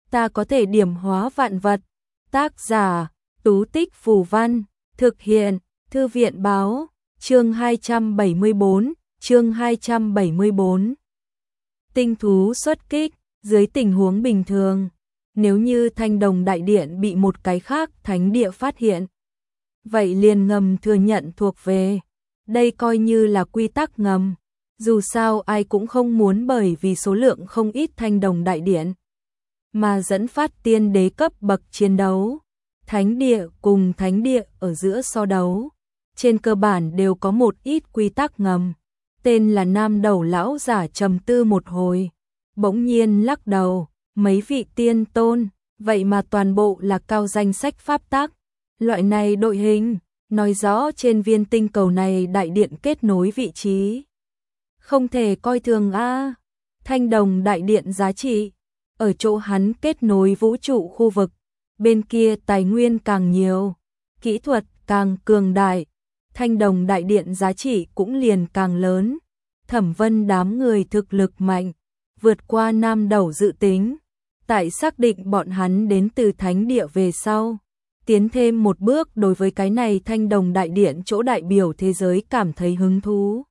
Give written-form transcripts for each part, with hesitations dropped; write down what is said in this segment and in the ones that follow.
ta có thể điểm hóa vạn vật. Tác giả, Tú Tích Phù Văn, thực hiện, Thư viện Báo, chương 274, chương 274. Tinh thú xuất kích, dưới tình huống bình thường, nếu như Thanh Đồng Đại Điện bị một cái khác thánh địa phát hiện, vậy liền ngầm thừa nhận thuộc về. Đây coi như là quy tắc ngầm. Dù sao ai cũng không muốn bởi vì số lượng không ít Thanh Đồng Đại Điện mà dẫn phát tiên đế cấp bậc chiến đấu. Thánh địa cùng thánh địa ở giữa so đấu, trên cơ bản đều có một ít quy tắc ngầm. Tên là Nam Đầu lão giả trầm tư một hồi, bỗng nhiên lắc đầu, mấy vị tiên tôn, vậy mà toàn bộ là cao danh sách pháp tắc. Loại này đội hình, nói rõ trên viên tinh cầu này đại điện kết nối vị trí. Không thể coi thường a. Thanh Đồng Đại Điện giá trị, ở chỗ hắn kết nối vũ trụ khu vực, bên kia tài nguyên càng nhiều, kỹ thuật càng cường đại, Thanh Đồng Đại Điện giá trị cũng liền càng lớn. Thẩm Vân đám người thực lực mạnh, vượt qua Nam Đầu dự tính, tại xác định bọn hắn đến từ thánh địa về sau, tiến thêm một bước đối với cái này Thanh Đồng Đại Điện chỗ đại biểu thế giới cảm thấy hứng thú.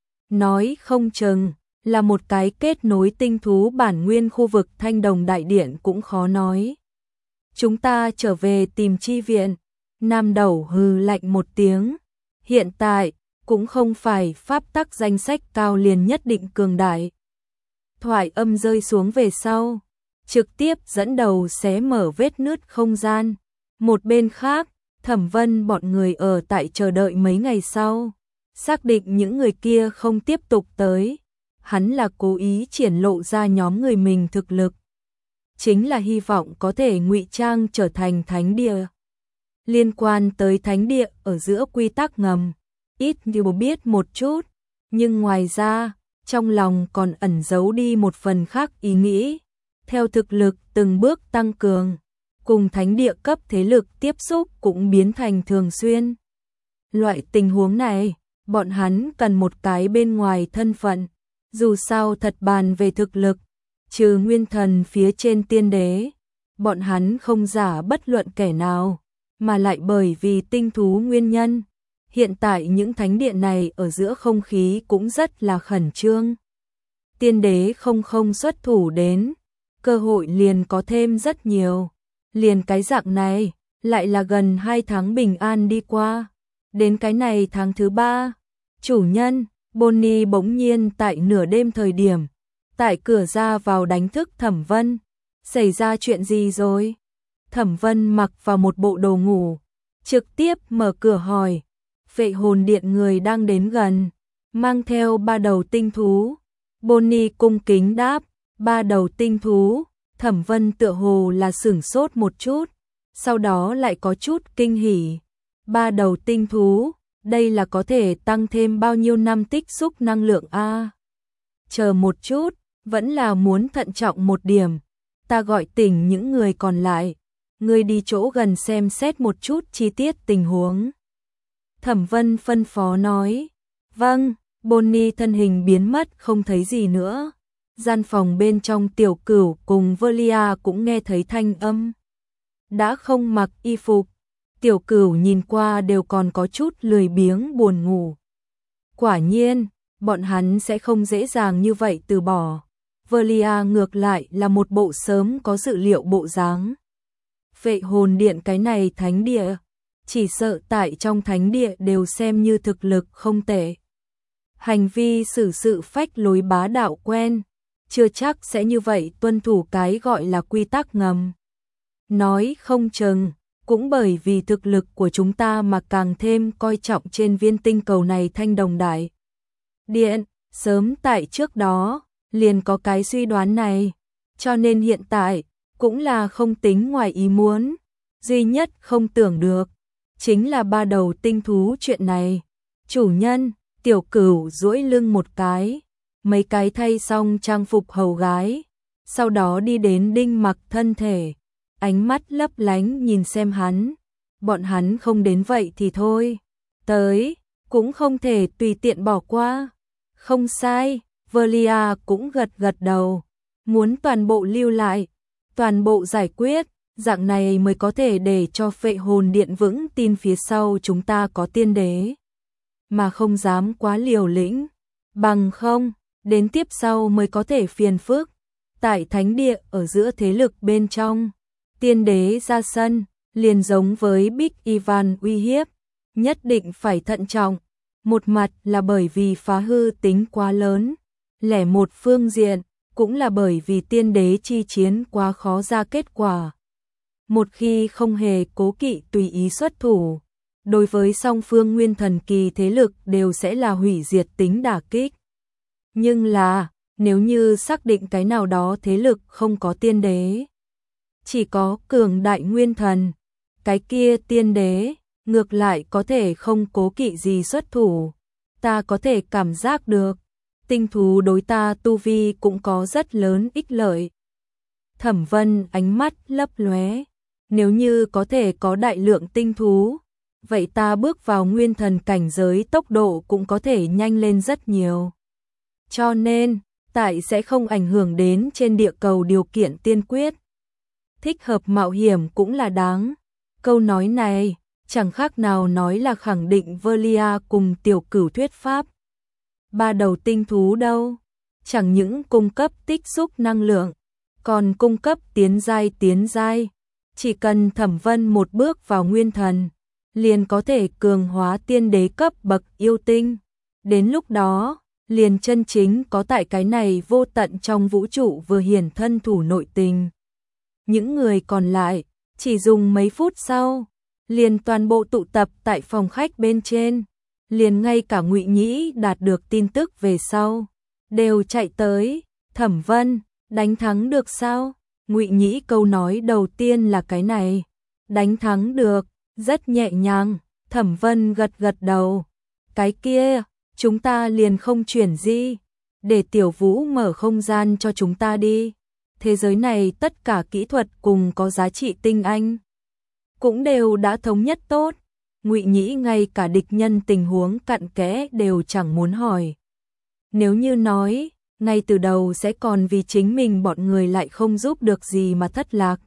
Nói không chừng là một cái kết nối tinh thú bản nguyên khu vực Thanh Đồng Đại Điện cũng khó nói. Chúng ta trở về tìm chi viện. Nam Đầu hừ lạnh một tiếng. Hiện tại cũng không phải pháp tắc danh sách cao liền nhất định cường đại. Thoại âm rơi xuống về sau, trực tiếp dẫn đầu xé mở vết nứt không gian. Một bên khác, Thẩm Vân bọn người ở tại chờ đợi mấy ngày sau, xác định những người kia không tiếp tục tới. Hắn là cố ý triển lộ ra nhóm người mình thực lực, chính là hy vọng có thể ngụy trang trở thành thánh địa. Liên quan tới thánh địa ở giữa quy tắc ngầm, ít nhiều biết một chút, nhưng ngoài ra, trong lòng còn ẩn giấu đi một phần khác ý nghĩ. Theo thực lực từng bước tăng cường, cùng thánh địa cấp thế lực tiếp xúc cũng biến thành thường xuyên. Loại tình huống này, bọn hắn cần một cái bên ngoài thân phận. Dù sao thật bàn về thực lực, trừ nguyên thần phía trên tiên đế, bọn hắn không giả bất luận kẻ nào, mà lại bởi vì tinh thú nguyên nhân. Hiện tại những thánh điện này ở giữa không khí cũng rất là khẩn trương. Tiên đế không xuất thủ đến, cơ hội liền có thêm rất nhiều. Liền cái dạng này, lại là gần 2 tháng bình an đi qua. Đến cái này tháng thứ 3, chủ nhân, Bonnie bỗng nhiên tại nửa đêm thời điểm, tại cửa ra vào đánh thức Thẩm Vân. Xảy ra chuyện gì rồi? Thẩm Vân mặc vào một bộ đồ ngủ, trực tiếp mở cửa hỏi. Vệ hồn điện người đang đến gần, mang theo 3 đầu tinh thú. Bonnie cung kính đáp, 3 đầu tinh thú. Thẩm Vân tựa hồ là sửng sốt một chút, sau đó lại có chút kinh hỉ. 3 đầu tinh thú, đây là có thể tăng thêm bao nhiêu năm tích xúc năng lượng a? Chờ một chút, vẫn là muốn thận trọng một điểm. Ta gọi tỉnh những người còn lại, ngươi đi chỗ gần xem xét một chút chi tiết tình huống. Thẩm Vân phân phó nói. Vâng. Bonnie thân hình biến mất không thấy gì nữa. Gian phòng bên trong Tiểu Cửu cùng Velia cũng nghe thấy thanh âm. Đã không mặc y phục, Tiểu Cửu nhìn qua đều còn có chút lười biếng buồn ngủ. Quả nhiên, bọn hắn sẽ không dễ dàng như vậy từ bỏ. Velia ngược lại là một bộ sớm có dự liệu bộ dáng. Vệ hồn điện cái này thánh địa, chỉ sợ tại trong thánh địa đều xem như thực lực không tệ. Hành vi xử sự phách lối bá đạo quen, chưa chắc sẽ như vậy tuân thủ cái gọi là quy tắc ngầm. Nói không chừng, cũng bởi vì thực lực của chúng ta mà càng thêm coi trọng trên viên tinh cầu này Thanh Đồng Đại Điện, sớm tại trước đó, liền có cái suy đoán này, cho nên hiện tại, cũng là không tính ngoài ý muốn, duy nhất không tưởng được, chính là 3 đầu tinh thú chuyện này. Chủ nhân, Tiểu Cửu duỗi lưng một cái, mấy cái thay xong trang phục hầu gái, sau đó đi đến Đinh Mặc thân thể, ánh mắt lấp lánh nhìn xem hắn. Bọn hắn không đến vậy thì thôi, tới, cũng không thể tùy tiện bỏ qua. Không sai, Velia cũng gật gật đầu, muốn toàn bộ lưu lại. toàn bộ giải quyết, dạng này mới có thể để cho Phệ Hồn Điện vững tin phía sau chúng ta có tiên đế, mà không dám quá liều lĩnh, bằng không, đến tiếp sau mới có thể phiền phức. Tại thánh địa ở giữa thế lực bên trong, tiên đế ra sân, liền giống với Big Ivan uy hiếp, nhất định phải thận trọng. Một mặt là bởi vì phá hư tính quá lớn, lẻ một phương diện, cũng là bởi vì tiên đế chi chiến quá khó ra kết quả. Một khi không hề cố kỵ tùy ý xuất thủ, đối với song phương nguyên thần kỳ thế lực đều sẽ là hủy diệt tính đả kích. Nhưng là, nếu như xác định cái nào đó thế lực không có tiên đế, chỉ có cường đại nguyên thần, cái kia tiên đế, ngược lại có thể không cố kỵ gì xuất thủ. Ta có thể cảm giác được, tinh thú đối ta tu vi cũng có rất lớn ích lợi. Thẩm Vân ánh mắt lấp lóe, nếu như có thể có đại lượng tinh thú, vậy ta bước vào nguyên thần cảnh giới tốc độ cũng có thể nhanh lên rất nhiều. Cho nên, tại sẽ không ảnh hưởng đến trên địa cầu điều kiện tiên quyết. Thích hợp mạo hiểm cũng là đáng. Câu nói này, chẳng khác nào nói là khẳng định Velia cùng Tiểu Cửu thuyết pháp. Ba đầu tinh thú đâu, chẳng những cung cấp tích xúc năng lượng, còn cung cấp tiến giai. Chỉ cần Thẩm Vân một bước vào nguyên thần, liền có thể cường hóa tiên đế cấp bậc yêu tinh. Đến lúc đó, liền chân chính có tại cái này vô tận trong vũ trụ vừa hiển thân thủ nội tình. Những người còn lại, chỉ dùng mấy phút sau, liền toàn bộ tụ tập tại phòng khách bên trên, liền ngay cả Ngụy Nhĩ đạt được tin tức về sau, đều chạy tới. Thẩm Vân, đánh thắng được sao? Ngụy Nhĩ câu nói đầu tiên là cái này. Đánh thắng được, rất nhẹ nhàng. Thẩm Vân gật gật đầu. Cái kia, chúng ta liền không chuyển di, để Tiểu Vũ mở không gian cho chúng ta đi. Thế giới này tất cả kỹ thuật cùng có giá trị tinh anh cũng đều đã thống nhất tốt. Ngụy Nhĩ ngay cả địch nhân tình huống cặn kẽ đều chẳng muốn hỏi. Nếu như nói, ngay từ đầu sẽ còn vì chính mình bọn người lại không giúp được gì mà thất lạc.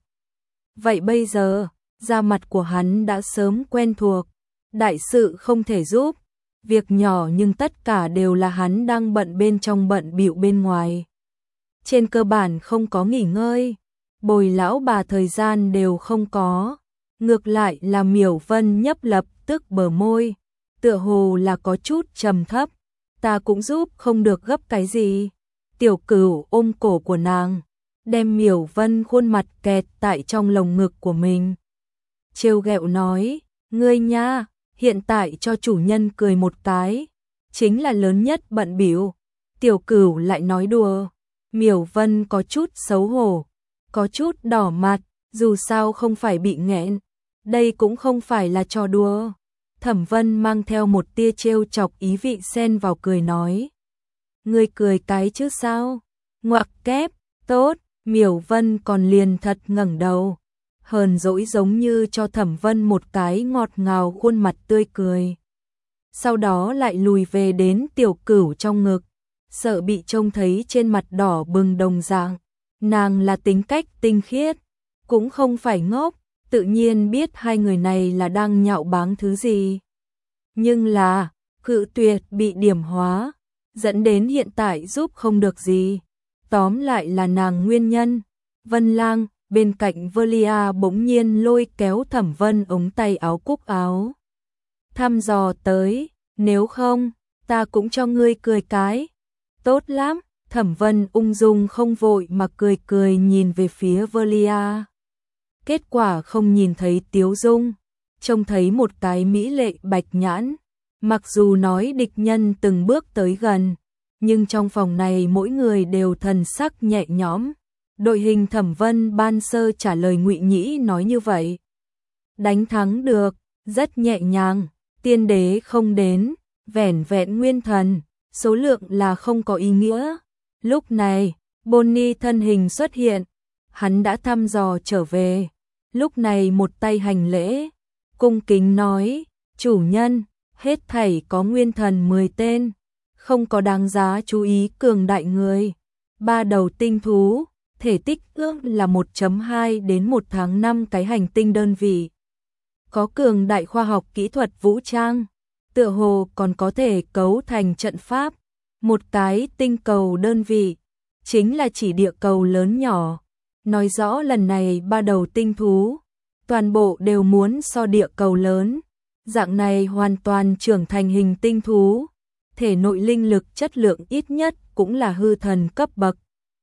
Vậy bây giờ, da mặt của hắn đã sớm quen thuộc, đại sự không thể giúp, việc nhỏ nhưng tất cả đều là hắn đang bận bên trong bận bịu bên ngoài. Trên cơ bản không có nghỉ ngơi, bồi lão bà thời gian đều không có. Ngược lại là Miểu Vân nhấp lập tức bờ môi, tựa hồ là có chút trầm thấp. Ta cũng giúp không được gấp cái gì. Tiểu Cửu ôm cổ của nàng, đem Miểu Vân khuôn mặt kẹt tại trong lồng ngực của mình. Trêu ghẹo nói, ngươi nha, hiện tại cho chủ nhân cười một cái, chính là lớn nhất bận bịu. Tiểu Cửu lại nói đùa. Miểu Vân có chút xấu hổ, có chút đỏ mặt, dù sao không phải bị nghẹn, đây cũng không phải là trò đùa. Thẩm Vân mang theo một tia trêu chọc ý vị xen vào cười nói. Ngươi cười cái chứ sao? Ngoặc kép, tốt. Miểu Vân còn liền thật ngẩng đầu, hờn dỗi giống như cho Thẩm Vân một cái ngọt ngào khuôn mặt tươi cười. Sau đó lại lùi về đến Tiểu Cửu trong ngực, sợ bị trông thấy trên mặt đỏ bừng đồng dạng. Nàng là tính cách tinh khiết, cũng không phải ngốc, tự nhiên biết hai người này là đang nhạo báng thứ gì. Nhưng là, cự tuyệt bị điểm hóa, dẫn đến hiện tại giúp không được gì. Tóm lại là nàng nguyên nhân. Vân Lang, bên cạnh Velia bỗng nhiên lôi kéo Thẩm Vân ống tay áo cúc áo. Thăm dò tới, nếu không, ta cũng cho ngươi cười cái. Tốt lắm, Thẩm Vân ung dung không vội mà cười cười nhìn về phía Velia. Kết quả không nhìn thấy tiếu dung, trông thấy một cái mỹ lệ bạch nhãn. Mặc dù nói địch nhân từng bước tới gần, nhưng trong phòng này mỗi người đều thần sắc nhẹ nhõm. Đội hình Thẩm Vân ban sơ trả lời Ngụy Nhĩ nói như vậy. Đánh thắng được, rất nhẹ nhàng, tiên đế không đến, vẻn vẹn nguyên thần, số lượng là không có ý nghĩa. Lúc này, Bonnie thân hình xuất hiện, hắn đã thăm dò trở về. Lúc này một tay hành lễ, cung kính nói, chủ nhân, hết thảy có nguyên thần 10 tên, không có đáng giá chú ý cường đại người. 3 đầu tinh thú, thể tích ước là 1.2 đến 1 tháng 5 cái hành tinh đơn vị. Có cường đại khoa học kỹ thuật vũ trang, tựa hồ còn có thể cấu thành trận pháp. Một cái tinh cầu đơn vị, chính là chỉ địa cầu lớn nhỏ. Nói rõ lần này 3 đầu tinh thú, toàn bộ đều muốn so địa cầu lớn. Dạng này hoàn toàn trưởng thành hình tinh thú, thể nội linh lực chất lượng ít nhất cũng là hư thần cấp bậc.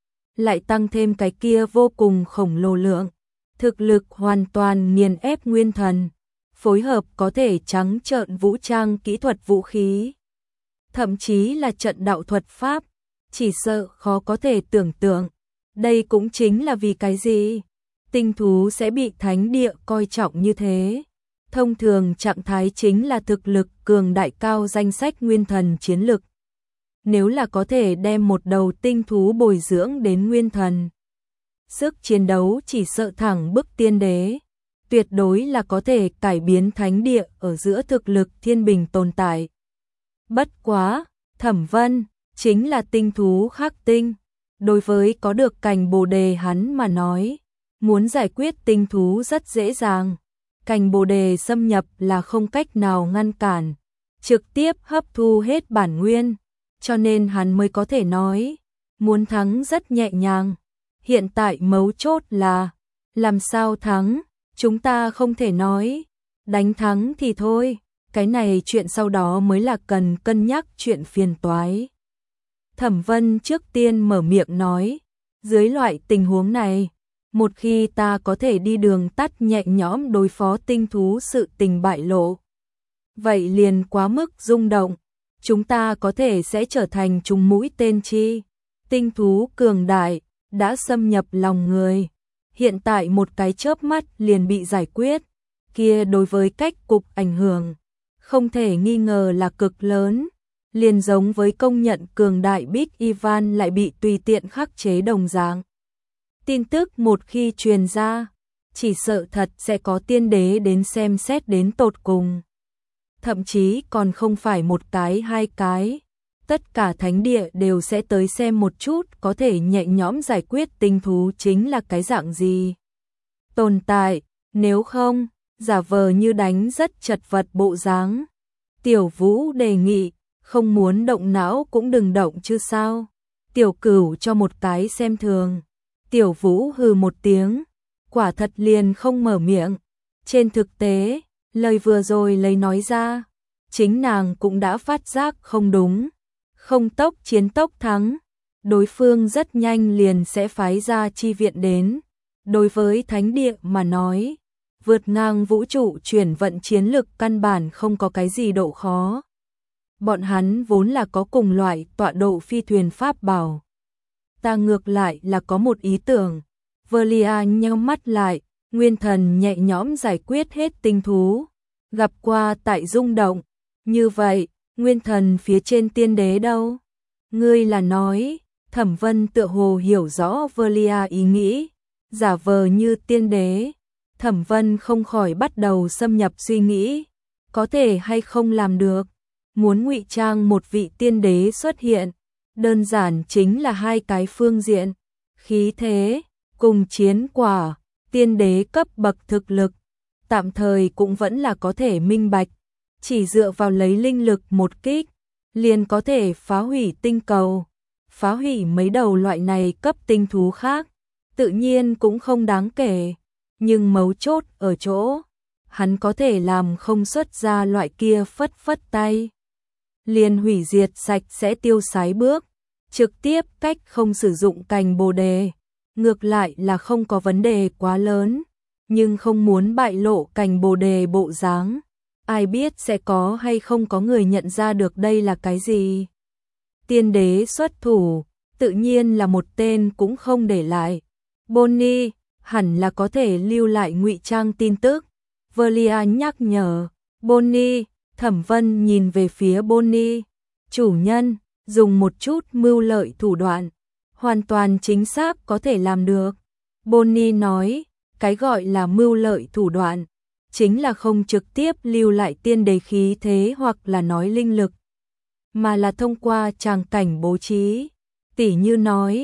Lại tăng thêm cái kia vô cùng khổng lồ lượng, thực lực hoàn toàn nghiền ép nguyên thần, phối hợp có thể trắng trợn vũ trang kỹ thuật vũ khí, thậm chí là trận đạo thuật pháp, chỉ sợ khó có thể tưởng tượng. Đây cũng chính là vì cái gì tinh thú sẽ bị thánh địa coi trọng như thế. Thông thường trạng thái chính là thực lực cường đại cao danh sách nguyên thần chiến lực. Nếu là có thể đem một đầu tinh thú bồi dưỡng đến nguyên thần, sức chiến đấu chỉ sợ thẳng bức tiên đế, tuyệt đối là có thể cải biến thánh địa ở giữa thực lực thiên bình tồn tại. Bất quá, Thẩm Vân chính là tinh thú khắc tinh, đối với có được cành bồ đề hắn mà nói, muốn giải quyết tinh thú rất dễ dàng. Cành bồ đề xâm nhập là không cách nào ngăn cản, trực tiếp hấp thu hết bản nguyên, cho nên hắn mới có thể nói, muốn thắng rất nhẹ nhàng. Hiện tại mấu chốt là, làm sao thắng, chúng ta không thể nói, đánh thắng thì thôi, cái này chuyện sau đó mới là cần cân nhắc chuyện phiền toái. Thẩm Vân trước tiên mở miệng nói, dưới loại tình huống này, một khi ta có thể đi đường tắt nhẹ nhõm đối phó tinh thú sự tình bại lộ, vậy liền quá mức rung động, chúng ta có thể sẽ trở thành trùng mũi tên chi. Tinh thú cường đại, đã xâm nhập lòng người, hiện tại một cái chớp mắt liền bị giải quyết, kia đối với cách cục ảnh hưởng, không thể nghi ngờ là cực lớn, liền giống với công nhận cường đại Big Ivan lại bị tùy tiện khắc chế đồng dạng. Tin tức một khi truyền ra, chỉ sợ thật sẽ có tiên đế đến xem xét đến tột cùng. Thậm chí còn không phải một cái hai cái, tất cả thánh địa đều sẽ tới xem một chút có thể nhẹ nhõm giải quyết tinh thú chính là cái dạng gì tồn tại, nếu không, giả vờ như đánh rất chật vật bộ dáng. Tiểu Vũ đề nghị, không muốn động não cũng đừng động chứ sao. Tiểu Cửu cho một cái xem thường. Tiểu Vũ hừ một tiếng, quả thật liền không mở miệng. Trên thực tế, lời vừa rồi lấy nói ra, chính nàng cũng đã phát giác không đúng. Không tốc chiến tốc thắng, đối phương rất nhanh liền sẽ phái ra chi viện đến. Đối với thánh địa mà nói, vượt ngang vũ trụ chuyển vận chiến lực căn bản không có cái gì độ khó. Bọn hắn vốn là có cùng loại tọa độ phi thuyền pháp bảo. Ta ngược lại là có một ý tưởng. Velia nheo mắt lại, nguyên thần nhẹ nhõm giải quyết hết tinh thú, gặp qua tại rung động. Như vậy, nguyên thần phía trên tiên đế đâu? Ngươi là nói, Thẩm Vân tựa hồ hiểu rõ Velia ý nghĩ, giả vờ như tiên đế. Thẩm Vân không khỏi bắt đầu xâm nhập suy nghĩ, có thể hay không làm được. Muốn ngụy trang một vị tiên đế xuất hiện, đơn giản chính là hai cái phương diện, khí thế, cùng chiến quả, tiên đế cấp bậc thực lực, tạm thời cũng vẫn là có thể minh bạch, chỉ dựa vào lấy linh lực một kích, liền có thể phá hủy tinh cầu, phá hủy mấy đầu loại này cấp tinh thú khác, tự nhiên cũng không đáng kể, nhưng mấu chốt ở chỗ, hắn có thể làm không xuất ra loại kia phất phất tay, liền hủy diệt sạch sẽ tiêu sái bước, trực tiếp cách không sử dụng cành bồ đề, ngược lại là không có vấn đề quá lớn, nhưng không muốn bại lộ cành bồ đề bộ dáng, ai biết sẽ có hay không có người nhận ra được đây là cái gì. Tiên đế xuất thủ, tự nhiên là một tên cũng không để lại. Bonnie hẳn là có thể lưu lại ngụy trang tin tức. Velia nhắc nhở. Bonnie, Thẩm Vân nhìn về phía Bonnie. Chủ nhân, dùng một chút mưu lợi thủ đoạn, hoàn toàn chính xác có thể làm được. Bonnie nói, cái gọi là mưu lợi thủ đoạn, chính là không trực tiếp lưu lại tiên đế khí thế hoặc là nói linh lực, mà là thông qua tràng cảnh bố trí. Tỉ như nói,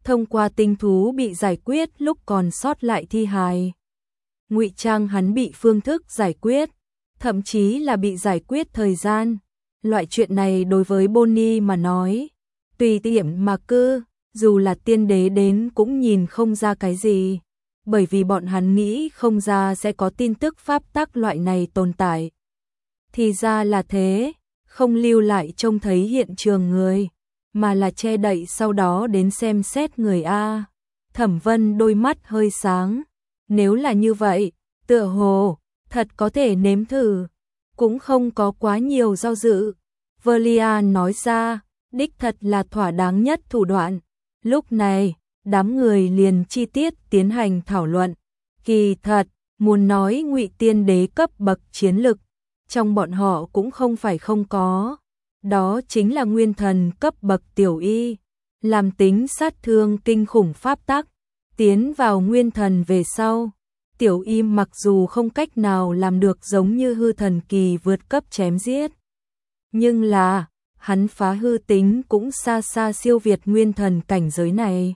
thông qua tinh thú bị giải quyết lúc còn sót lại thi hài. Ngụy trang hắn bị phương thức giải quyết, thậm chí là bị giải quyết thời gian. Loại chuyện này đối với Bonnie mà nói, tùy tiện mà cư, dù là tiên đế đến cũng nhìn không ra cái gì, bởi vì bọn hắn nghĩ không ra sẽ có tin tức pháp tắc loại này tồn tại. Thì ra là thế, không lưu lại trông thấy hiện trường người, mà là che đậy sau đó đến xem xét người A. Thẩm Vân đôi mắt hơi sáng, nếu là như vậy, tựa hồ, thật có thể nếm thử, cũng không có quá nhiều do dự. Verlian nói ra, đích thật là thỏa đáng nhất thủ đoạn. Lúc này, đám người liền chi tiết tiến hành thảo luận. Kỳ thật, muốn nói Ngụy tiên đế cấp bậc chiến lực, trong bọn họ cũng không phải không có. Đó chính là nguyên thần cấp bậc tiểu y, làm tính sát thương kinh khủng pháp tắc, tiến vào nguyên thần về sau. Tiểu y mặc dù không cách nào làm được giống như hư thần kỳ vượt cấp chém giết, nhưng là, hắn phá hư tính cũng xa xa siêu việt nguyên thần cảnh giới này.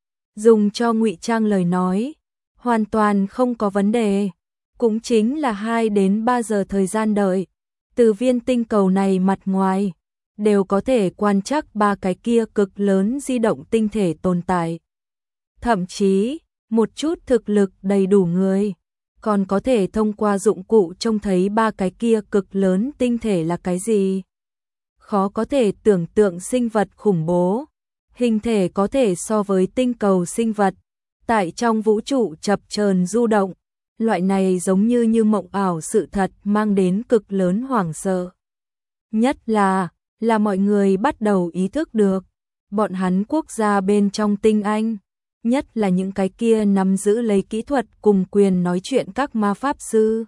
Dùng cho ngụy trang lời nói, hoàn toàn không có vấn đề, cũng chính là 2 đến 3 giờ thời gian đợi. Từ viên tinh cầu này mặt ngoài, đều có thể quan trắc 3 cái kia cực lớn di động tinh thể tồn tại. Thậm chí, một chút thực lực đầy đủ người, còn có thể thông qua dụng cụ trông thấy 3 cái kia cực lớn tinh thể là cái gì. Khó có thể tưởng tượng sinh vật khủng bố, hình thể có thể so với tinh cầu sinh vật, tại trong vũ trụ chập chờn du động, loại này giống như mộng ảo sự thật mang đến cực lớn hoảng sợ. Nhất là mọi người bắt đầu ý thức được, bọn hắn quốc gia bên trong tinh anh, nhất là những cái kia nắm giữ lấy kỹ thuật cùng quyền nói chuyện các ma pháp sư.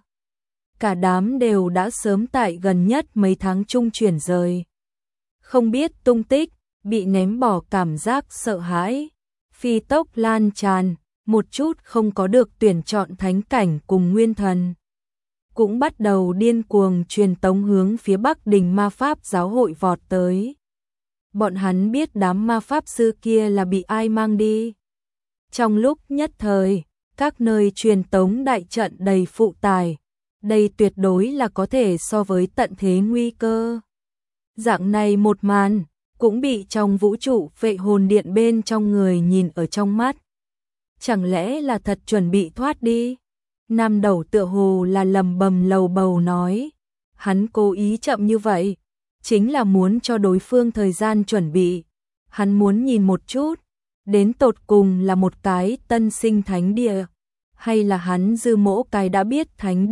Cả đám đều đã sớm tại gần nhất mấy tháng trung chuyển rời. Không biết tung tích, bị ném bỏ cảm giác sợ hãi, phi tốc lan tràn, một chút không có được tuyển chọn thánh cảnh cùng nguyên thần. Cũng bắt đầu điên cuồng truyền tống hướng phía Bắc Đình ma pháp giáo hội vọt tới. Bọn hắn biết đám ma pháp sư kia là bị ai mang đi. Trong lúc nhất thời, các nơi truyền tống đại trận đầy phụ tải, đây tuyệt đối là có thể so với tận thế nguy cơ. Dạng này một màn, cũng bị trong vũ trụ Phệ Hồn Điện bên trong người nhìn ở trong mắt. Chẳng lẽ là thật chuẩn bị thoát đi? Nam Đầu tựa hồ là lầm bầm lầu bầu nói, hắn cố ý chậm như vậy, chính là muốn cho đối phương thời gian chuẩn bị. Hắn muốn nhìn một chút, đến tột cùng là một cái tân sinh thánh địa, hay là hắn dư mỗ cái đã biết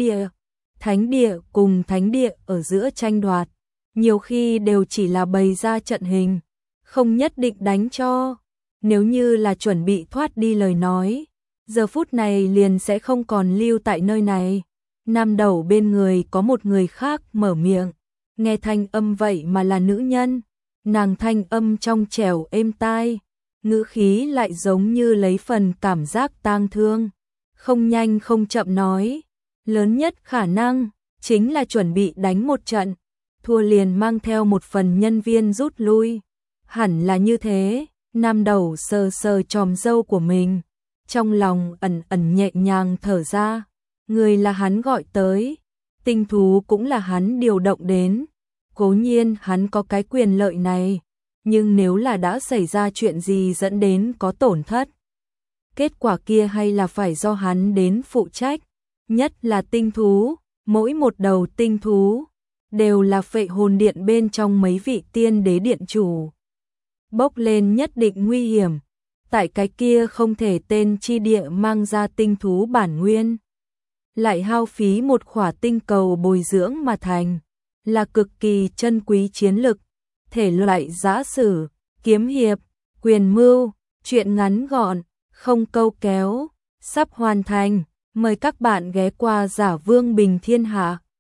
thánh địa cùng thánh địa ở giữa tranh đoạt, nhiều khi đều chỉ là bày ra trận hình, không nhất định đánh cho. Nếu như là chuẩn bị thoát đi lời nói, giờ phút này liền sẽ không còn lưu tại nơi này. Nam Đầu bên người có một người khác mở miệng, nghe thanh âm vậy mà là nữ nhân, nàng thanh âm trong trẻo êm tai, ngữ khí lại giống như lấy phần cảm giác tang thương, không nhanh không chậm nói, lớn nhất khả năng chính là chuẩn bị đánh một trận, thua liền mang theo một phần nhân viên rút lui. Hẳn là như thế. Nam Đầu sờ sờ chòm râu của mình, trong lòng ẩn ẩn nhẹ nhàng thở ra, người là hắn gọi tới, tinh thú cũng là hắn điều động đến, cố nhiên hắn có cái quyền lợi này, nhưng nếu là đã xảy ra chuyện gì dẫn đến có tổn thất, kết quả kia hay là phải do hắn đến phụ trách, nhất là tinh thú, mỗi một đầu tinh thú đều là Phệ Hồn Điện bên trong mấy vị tiên đế điện chủ. Bốc lên nhất định nguy hiểm, tại cái kia không thể tên chi địa mang ra tinh thú bản nguyên, lại hao phí một khỏa tinh cầu bồi dưỡng mà thành, là cực kỳ chân quý chiến lực, thể loại giã sử, kiếm hiệp, quyền mưu, truyện ngắn gọn, không câu kéo, sắp hoàn thành, mời các bạn ghé qua Giả Vương Bình Thiên Hạ.